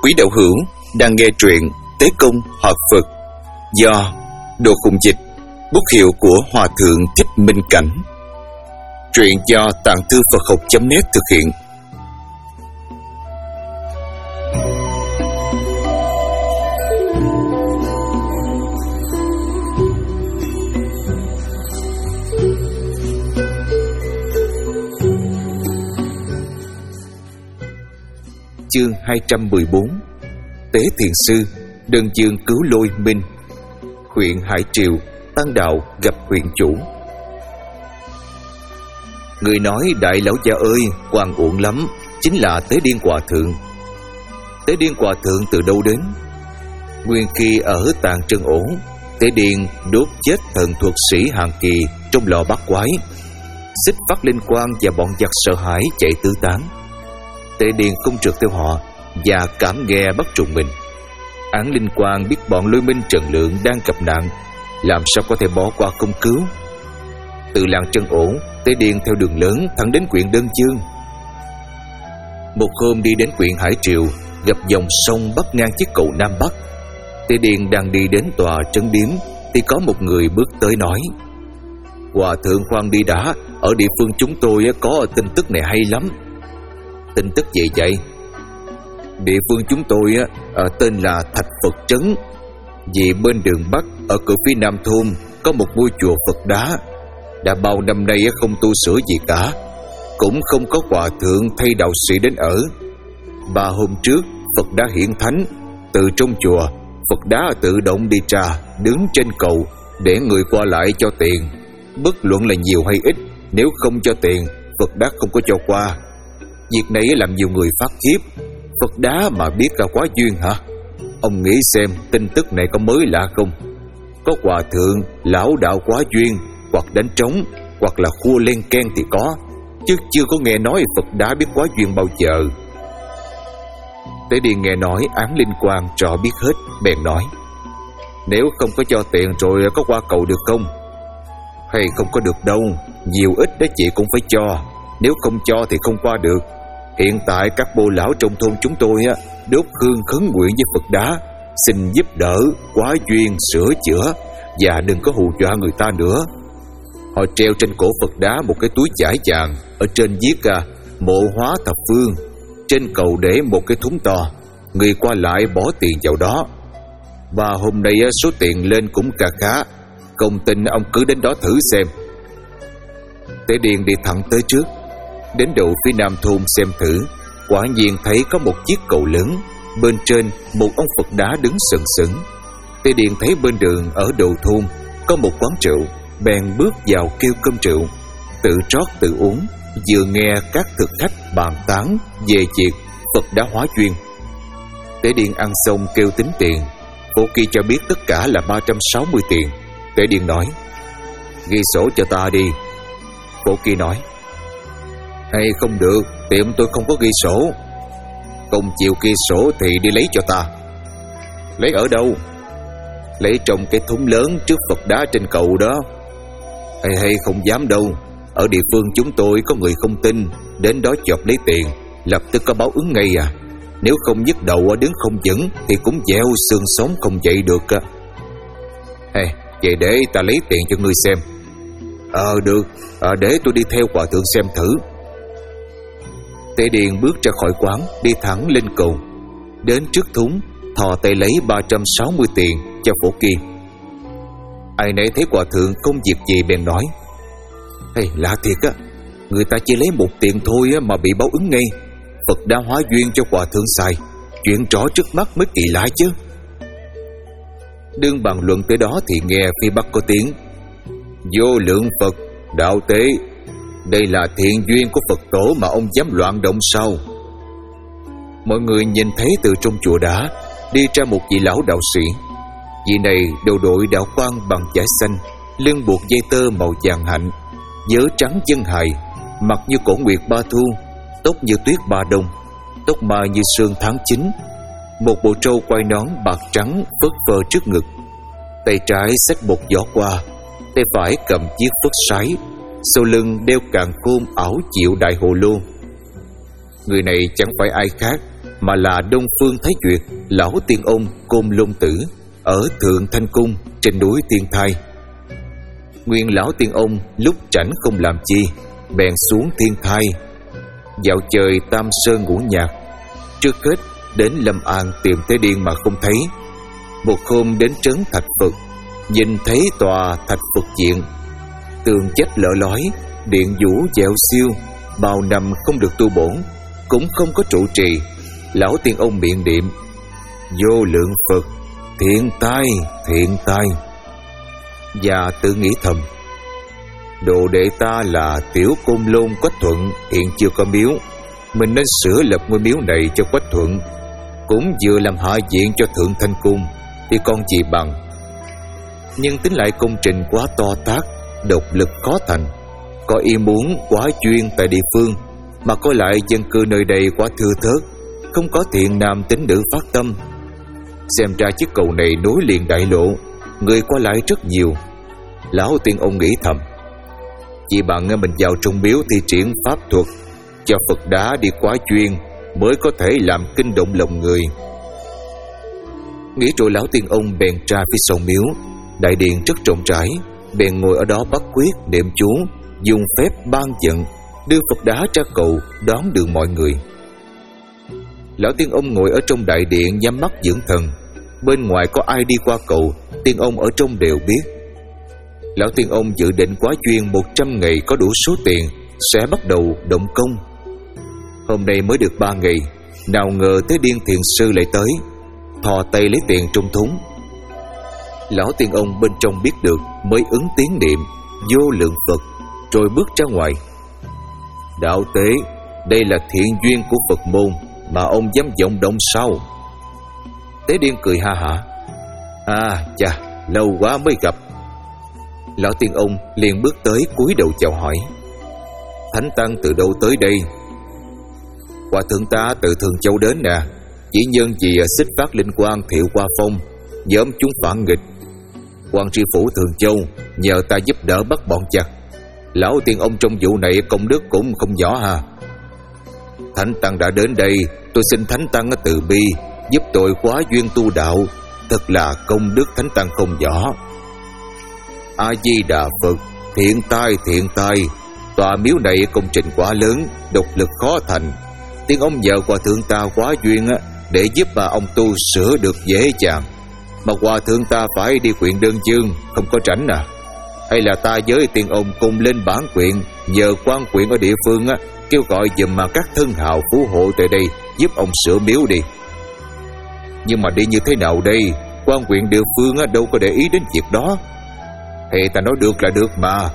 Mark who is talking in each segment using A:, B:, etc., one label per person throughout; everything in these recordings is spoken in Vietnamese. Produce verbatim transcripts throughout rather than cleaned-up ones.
A: Quý đạo hữu đang nghe truyện Tế Công Họ Phật do Đồ Khùng Dịch, bút hiệu của Hòa Thượng Thích Minh Cảnh. Truyện do Tạng Thư Phật Học chấm net thực hiện. Chương hai trăm mười bốn. Tế Thiền Sư đơn dương cứu Lôi Minh. Huyện Hải Triều, Tăng Đạo gặp huyện chủ. Người nói đại lão gia ơi, oan uổng lắm, chính là Tế Điên Hòa Thượng. Tế Điên Hòa Thượng từ đâu đến? Nguyên khi ở Tạng Trân Ổ, Tế Điên đốt chết thần thuật sĩ hàng kỳ trong lò bắt quái. Xích Phát Linh Quang và bọn giặc sợ hãi chạy tứ tán. Tế Điên không trượt theo họ và cảm nghe bắt trùng mình. Án Linh Quang biết bọn Lôi Minh Trần Lượng đang gặp nạn, làm sao có thể bỏ qua không cứu. Từ làng Trân Ổ, Tế Điên theo đường lớn thẳng đến huyện Đơn Dương. Một hôm đi đến huyện Hải Triều, gặp dòng sông bắc ngang chiếc cầu Nam Bắc. Tế Điên đang đi đến tòa trấn điếm thì có một người bước tới nói: Hòa thượng khoan đi đã, ở địa phương chúng tôi có tin tức này hay lắm. Tin tức gì vậy? Địa phương chúng tôi à, tên là Thạch Phật Trấn. Vì bên đường Bắc ở cửa phía nam thôn có một ngôi chùa Phật đá, đã bao năm nay không tu sửa gì cả, cũng không có hòa thượng thay đạo sĩ đến ở. Ba hôm trước Phật đá hiển thánh, từ trong chùa Phật đá tự động đi ra đứng trên cầu để người qua lại cho tiền. Bất luận là nhiều hay ít, nếu không cho tiền Phật đá không có cho qua. Việc này làm nhiều người phát khiếp. Phật đá mà biết là quá duyên hả? Ông nghĩ xem tin tức này có mới lạ không? Có hòa thượng lão đạo quá duyên, hoặc đánh trống, hoặc là khua len ken thì có, chứ chưa có nghe nói Phật đá biết quá duyên bao giờ. Tế Điên nghe nói Án Linh Quang trò biết hết, bèn nói: Nếu không có cho tiền rồi có qua cầu được không? Hay không có được đâu, nhiều ít đó chị cũng phải cho, nếu không cho thì không qua được. Hiện tại các bô lão trong thôn chúng tôi á, đốt hương khấn nguyện với Phật đá, xin giúp đỡ, quá duyên, sửa chữa, và đừng có hù dọa người ta nữa. Họ treo trên cổ Phật đá một cái túi vải vàng, ở trên viết à, Mộ Hóa Thập Phương. Trên cầu để một cái thúng to, người qua lại bỏ tiền vào đó. Và hôm nay số tiền lên cũng khá khá, không tin ông cứ đến đó thử xem. Tế Điên đi thẳng tới trước, đến đầu phía nam thôn xem thử. Quả nhiên thấy có một chiếc cầu lớn, bên trên một ông Phật đá đứng sừng sững. Tế Điên thấy bên đường ở đầu thôn có một quán rượu, bèn bước vào kêu cơm rượu, tự trót tự uống, vừa nghe các thực khách bàn tán về việc Phật đá hóa duyên. Tế Điên ăn xong kêu tính tiền. Phổ Kỳ cho biết tất cả là ba trăm sáu mươi tiền. Tế Điên nói: Ghi sổ cho ta đi. Phổ Kỳ nói: Hay không được, tiệm tôi không có ghi sổ. Không chịu ghi sổ thì đi lấy cho ta. Lấy ở đâu? Lấy trong cái thúng lớn trước Phật đá trên cầu đó. Hay hay không dám đâu, ở địa phương chúng tôi có người không tin, đến đó chộp lấy tiền, lập tức có báo ứng ngay à. Nếu không nhức đầu đứng không vững thì cũng dẻo xương sống không dậy được à. Hay, vậy để ta lấy tiền cho ngươi xem. Ờ được, à, để tôi đi theo hòa thượng xem thử. Tế Điên bước ra khỏi quán, đi thẳng lên cầu. Đến trước thúng, thò tay lấy ba trăm sáu mươi tiền cho Phổ Kỳ. Ai nấy thấy hòa thượng không việc gì bèn nói: Hey, lạ thiệt á, người ta chỉ lấy một tiền thôi mà bị báo ứng ngay. Phật đã hóa duyên cho hòa thượng xài, chuyện rõ trước mắt mới kỳ lạ chứ. Đương bàn luận tới đó thì nghe phía bắc có tiếng: Vô lượng Phật, đạo tế, đây là thiện duyên của Phật tổ mà ông dám loạn động sao? Mọi người nhìn thấy từ trong chùa đá đi ra một vị lão đạo sĩ. Vị này đầu đội đạo quan bằng vải xanh, lưng buộc dây tơ màu vàng hạnh, vớ trắng chân hài, mặt như cổ nguyệt ba thu, tóc như tuyết ba đông, tóc mai như sương tháng chín, một bộ trâu quai nón bạc trắng phất phơ trước ngực. Tay trái xách một giỏ qua, tay phải cầm chiếc phất sái, sau lưng đeo càn khôn ảo diệu đại hồ lô. Người này chẳng phải ai khác, mà là Đông Phương Thái Duyệt, lão tiên ông Côn Lôn Tử ở Thượng Thanh Cung trên núi Tiên Thai. Nguyên lão tiên ông lúc rảnh không làm chi, bèn xuống Tiên Thai dạo chơi Tam Sơn ngũ nhạc. Trước hết đến Lâm An tìm Tế Điên mà không thấy. Một hôm đến trấn Thạch Phật, nhìn thấy tòa Thạch Phật Diện, tường chất lở lói, điện vũ dẻo siêu, bao năm không được tu bổ, cũng không có trụ trì. Lão tiên ông miệng niệm: vô lượng Phật, thiện tai, thiện tai, và tự nghĩ thầm: đồ đệ ta là Tiểu Côn Lôn Quách Thuận hiện chưa có miếu, mình nên sửa lập ngôi miếu này cho Quách Thuận, cũng vừa làm hạ diện cho Thượng Thanh Cung thì còn gì bằng. Nhưng tính lại công trình quá to tát, độc lực khó thành, có ý muốn quá chuyên tại địa phương, mà coi lại dân cư nơi đây quá thưa thớt, không có thiện nam tín nữ phát tâm. Xem ra chiếc cầu này nối liền đại lộ, người qua lại rất nhiều. Lão tiên ông nghĩ thầm: chỉ bằng mình vào trong miếu thi triển pháp thuật, cho Phật đá đi quá chuyên, mới có thể làm kinh động lòng người. Nghĩ rồi lão tiên ông bèn ra phía sau miếu. Đại điện rất rộng rãi, bèn ngồi ở đó bắt quyết niệm chú, dùng phép ban giận, đưa Phật đá ra cầu đón đường mọi người. Lão tiên ông ngồi ở trong đại điện nhắm mắt dưỡng thần. Bên ngoài có ai đi qua cầu, tiên ông ở trong đều biết. Lão tiên ông dự định quá duyên một trăm ngày có đủ số tiền sẽ bắt đầu động công. Hôm nay mới được ba ngày, nào ngờ Tế Điên thiền sư lại tới, thò tay lấy tiền trong thúng. Lão tiên ông bên trong biết được, mới ứng tiếng niệm vô lượng Phật, rồi bước ra ngoài. Đạo tế, đây là thiện duyên của Phật môn mà ông dám vọng động sao? Tế Điên cười ha hả: à chà, lâu quá mới gặp. Lão tiên ông liền bước tới cúi đầu chào hỏi: thánh tăng từ đâu tới đây? Hòa thượng ta từ Thường Châu đến nè, chỉ nhân vì xích phát linh quang Thiệu Qua Phong nhóm chúng phản nghịch. Quan tri phủ Thường Châu nhờ ta giúp đỡ bắt bọn chặt. Lão tiên ông trong vụ này công đức cũng không nhỏ ha. Thánh tăng đã đến đây, tôi xin thánh tăng từ bi giúp tôi quá duyên tu đạo, thật là công đức thánh tăng không nhỏ. A Di Đà Phật, thiện tai, thiện tai. Tòa miếu này công trình quá lớn, độc lực khó thành. Tiên ông nhờ hòa thượng ta quá duyên á, để giúp bà ông tu sửa được dễ dàng. Mà hòa thượng ta phải đi quyện đơn chương, không có rảnh à? Hay là ta với tiên ông cùng lên bản quyện, nhờ quan quyện ở địa phương á, kêu gọi giùm mà các thân hào phú hộ tại đây giúp ông sửa miếu đi. Nhưng mà đi như thế nào đây? Quan quyện địa phương á, đâu có để ý đến việc đó. Thì ta nói được là được mà.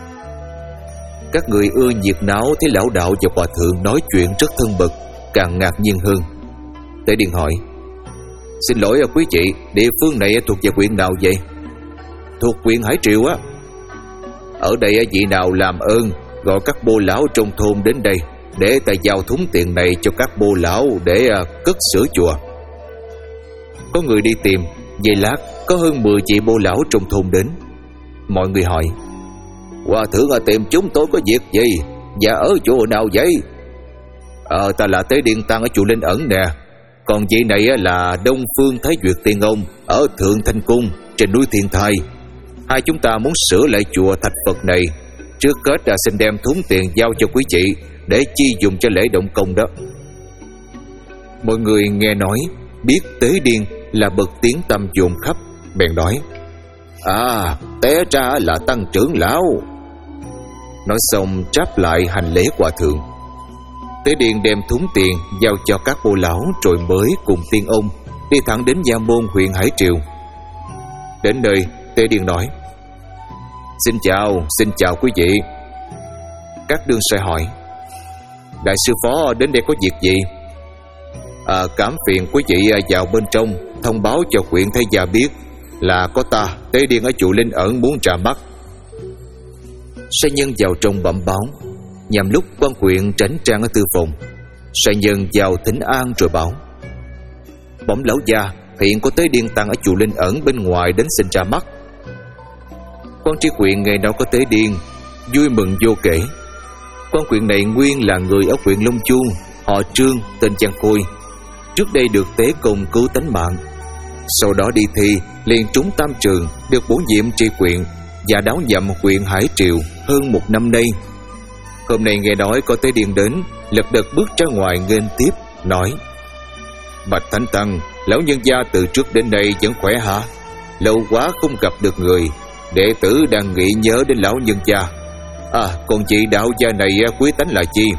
A: Các người ưa nhiệt náo thấy lão đạo và hòa thượng nói chuyện rất thân mật, càng ngạc nhiên hơn. Tế Điên hỏi: xin lỗi quý chị, địa phương này thuộc về huyện nào vậy? Thuộc huyện Hải Triều á. Ở đây vị nào làm ơn gọi các bô lão trong thôn đến đây, để ta giao thúng tiền này cho các bô lão để cất sửa chùa. Có người đi tìm, giây lát có hơn mười vị bô lão trong thôn đến. Mọi người hỏi: hòa thượng ở tìm chúng tôi có việc gì, và ở chỗ nào vậy? Ờ ta là Tế Điên tăng ở chùa Linh Ẩn nè. Còn vị này là Đông Phương Thái Duyệt tiên ông ở Thượng Thanh Cung trên núi Thiên Thai. Hai chúng ta muốn sửa lại chùa Thạch Phật này. Trước kết là xin đem thúng tiền giao cho quý chị, để chi dùng cho lễ động công đó. Mọi người nghe nói biết Tế Điên là bậc tiếng tăm dồn khắp, bèn nói: à, té ra là tăng trưởng lão. Nói xong tráp lại hành lễ hòa thượng. Tế Điên đem thúng tiền giao cho các bô lão, rồi mới cùng tiên ông đi thẳng đến nha môn huyện Hải Triều. Đến nơi, Tế Điên nói: xin chào, xin chào quý vị. Các đương sai hỏi: đại sư phó đến đây có việc gì? À, cảm phiền quý vị vào bên trong thông báo cho huyện Thái Gia biết là có ta Tế Điên ở chùa Linh Ẩn muốn ra mắt. Sai nhân vào trong bẩm báo. Nhằm lúc quan huyện tránh trang ở tư phòng, sai nhân vào thỉnh an rồi bảo: bẩm lão gia, hiện có Tế Điên tăng ở chùa Linh Ẩn bên ngoài đến xin ra mắt. Quan tri huyện nghe nói có Tế Điên, vui mừng vô kể. Quan huyện này nguyên là người ở huyện Long Chu, họ Trương, tên Giang Khôi. trước đây được tế công cứu tánh mạng. Sau đó đi thi liền trúng tam trường, được bổ nhiệm tri huyện và đáo nhậm huyện Hải Triều hơn một năm nay. Hôm nay nghe nói có Tế Điên đến, lật đật bước ra ngoài nghênh tiếp, nói: Bạch Thánh Tăng, lão nhân gia từ trước đến nay vẫn khỏe hả? Lâu quá không gặp được người, đệ tử đang nghĩ nhớ đến lão nhân gia. À, còn vị đạo gia này quý tánh là chi?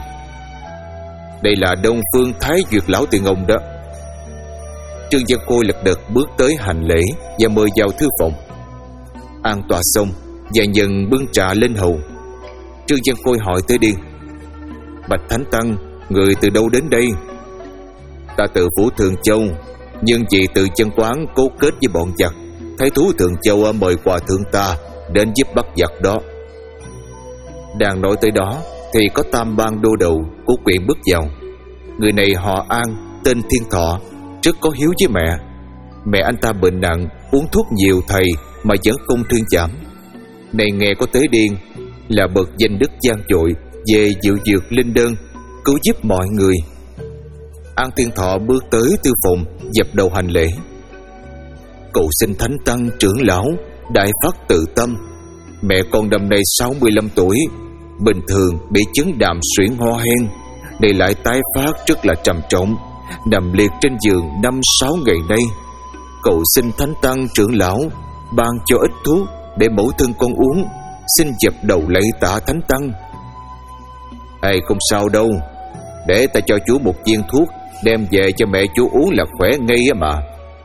A: Đây là Đông Phương Thái Duyệt lão tiền ông đó. Trương Văn Khôi lật đật bước tới hành lễ và mời vào thư phòng. An tọa xong, và nhân bưng trà lên hầu. Trương Văn Khôi hỏi Tế Điên: Bạch Thánh Tăng, người từ đâu đến đây? Ta từ phủ Thường Châu, nhưng vì từ chân quán cấu kết với bọn giặc, thái thú Thường Châu mời hòa thượng ta đến giúp bắt giặc đó. Đang nói tới đó thì có tam bang đô đầu của quyện bước vào. Người này họ An, tên Thiên Thọ, rất có hiếu với mẹ. Mẹ anh ta bệnh nặng, uống thuốc nhiều thầy mà vẫn không thuyên giảm. Này nghe có Tế Điên là bậc danh đức vang dội về diệu dược linh đơn, cứu giúp mọi người. An Thiên Thọ bước tới tư phòng, dập đầu hành lễ: Cầu xin Thánh Tăng trưởng lão đại phát từ tâm. Mẹ con năm nay sáu mươi lăm tuổi, bình thường bị chứng đàm suyễn ho hen, đây lại tái phát rất là trầm trọng, nằm liệt trên giường năm sáu ngày nay. Cầu xin Thánh Tăng trưởng lão ban cho ít thuốc để mẫu thân con uống, xin dập đầu lạy tạ Thánh Tăng. Ê, không sao đâu, để ta cho chú một viên thuốc đem về cho mẹ chú uống là khỏe ngay á mà.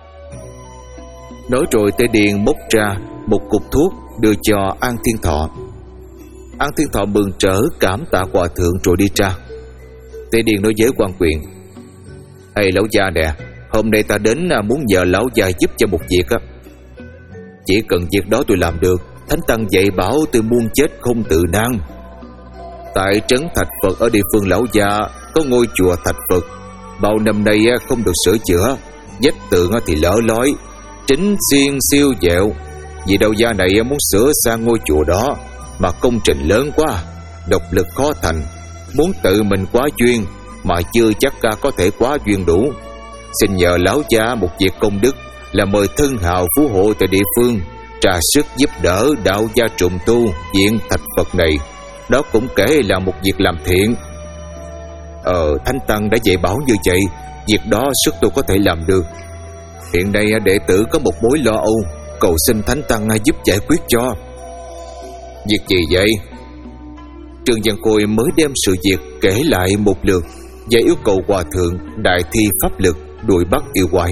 A: Nói rồi Tế Điên móc ra một cục thuốc đưa cho An Thiên Thọ. An Thiên Thọ mừng trở cảm tạ hòa thượng rồi đi ra. Tế Điên nói với quan quyền: Ê lão già nè, hôm nay ta đến muốn nhờ lão già giúp cho một việc á. Chỉ cần việc đó tôi làm được, Thánh Tăng dạy bảo tôi muôn chết không tự nan. Tại trấn Thạch Phật ở địa phương lão gia có ngôi chùa Thạch Phật, bao năm nay không được sửa chữa, vách tường thì lở lói, chính xiên siêu dẹo. Vì đầu gia này muốn sửa sang ngôi chùa đó, mà công trình lớn quá, độc lực khó thành, muốn tự mình quá duyên mà chưa chắc có thể quá duyên đủ. Xin nhờ lão gia một việc công đức là mời thân hào phú hộ tại địa phương trà sức giúp đỡ đạo gia trùng tu viện Thạch Phật này. Đó cũng kể là một việc làm thiện. Ờ, Thánh Tăng đã dạy bảo như vậy, việc đó sức tôi có thể làm được. Hiện nay đệ tử có một mối lo âu, cầu xin Thánh Tăng giúp giải quyết cho. Việc gì vậy? Trương Văn Khôi mới đem sự việc kể lại một lượt và yêu cầu hòa thượng đại thi pháp lực đuổi bắt yêu quái.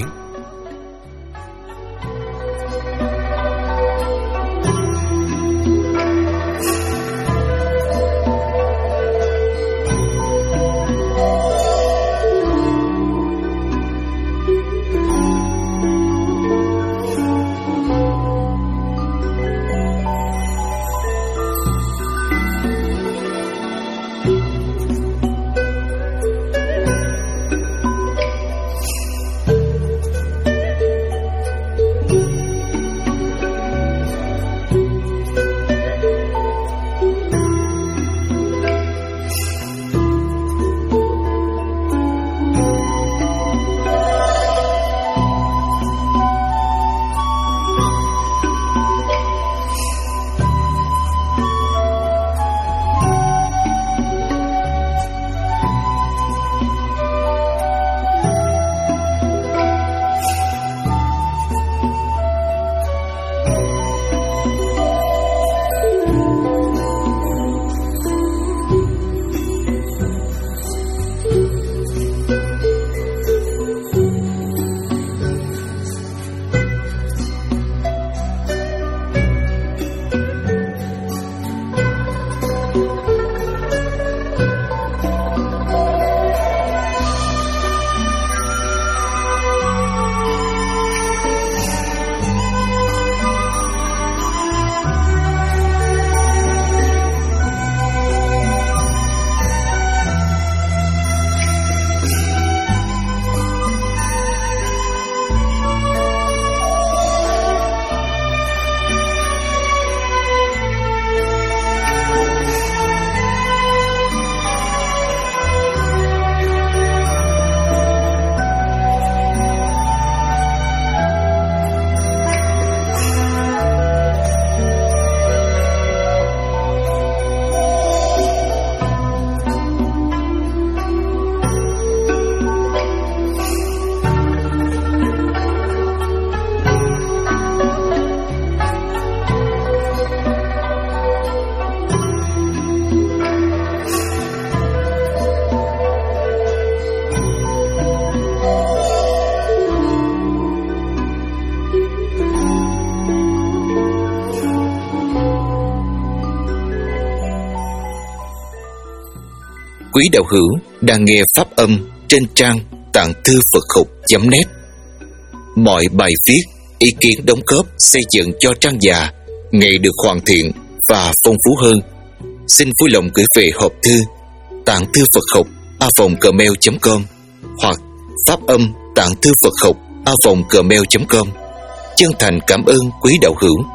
A: quý đạo hữu đang nghe pháp âm trên trang tạng thư Phật học chấm net. Mọi bài viết, ý kiến đóng góp xây dựng cho trang già ngày được hoàn thiện và phong phú hơn, xin vui lòng gửi về hộp thư tạng thư Phật học a vòng gmail chấm com hoặc pháp âm tạng thư Phật học a vòng gmail chấm com. Chân thành cảm ơn quý đạo hữu.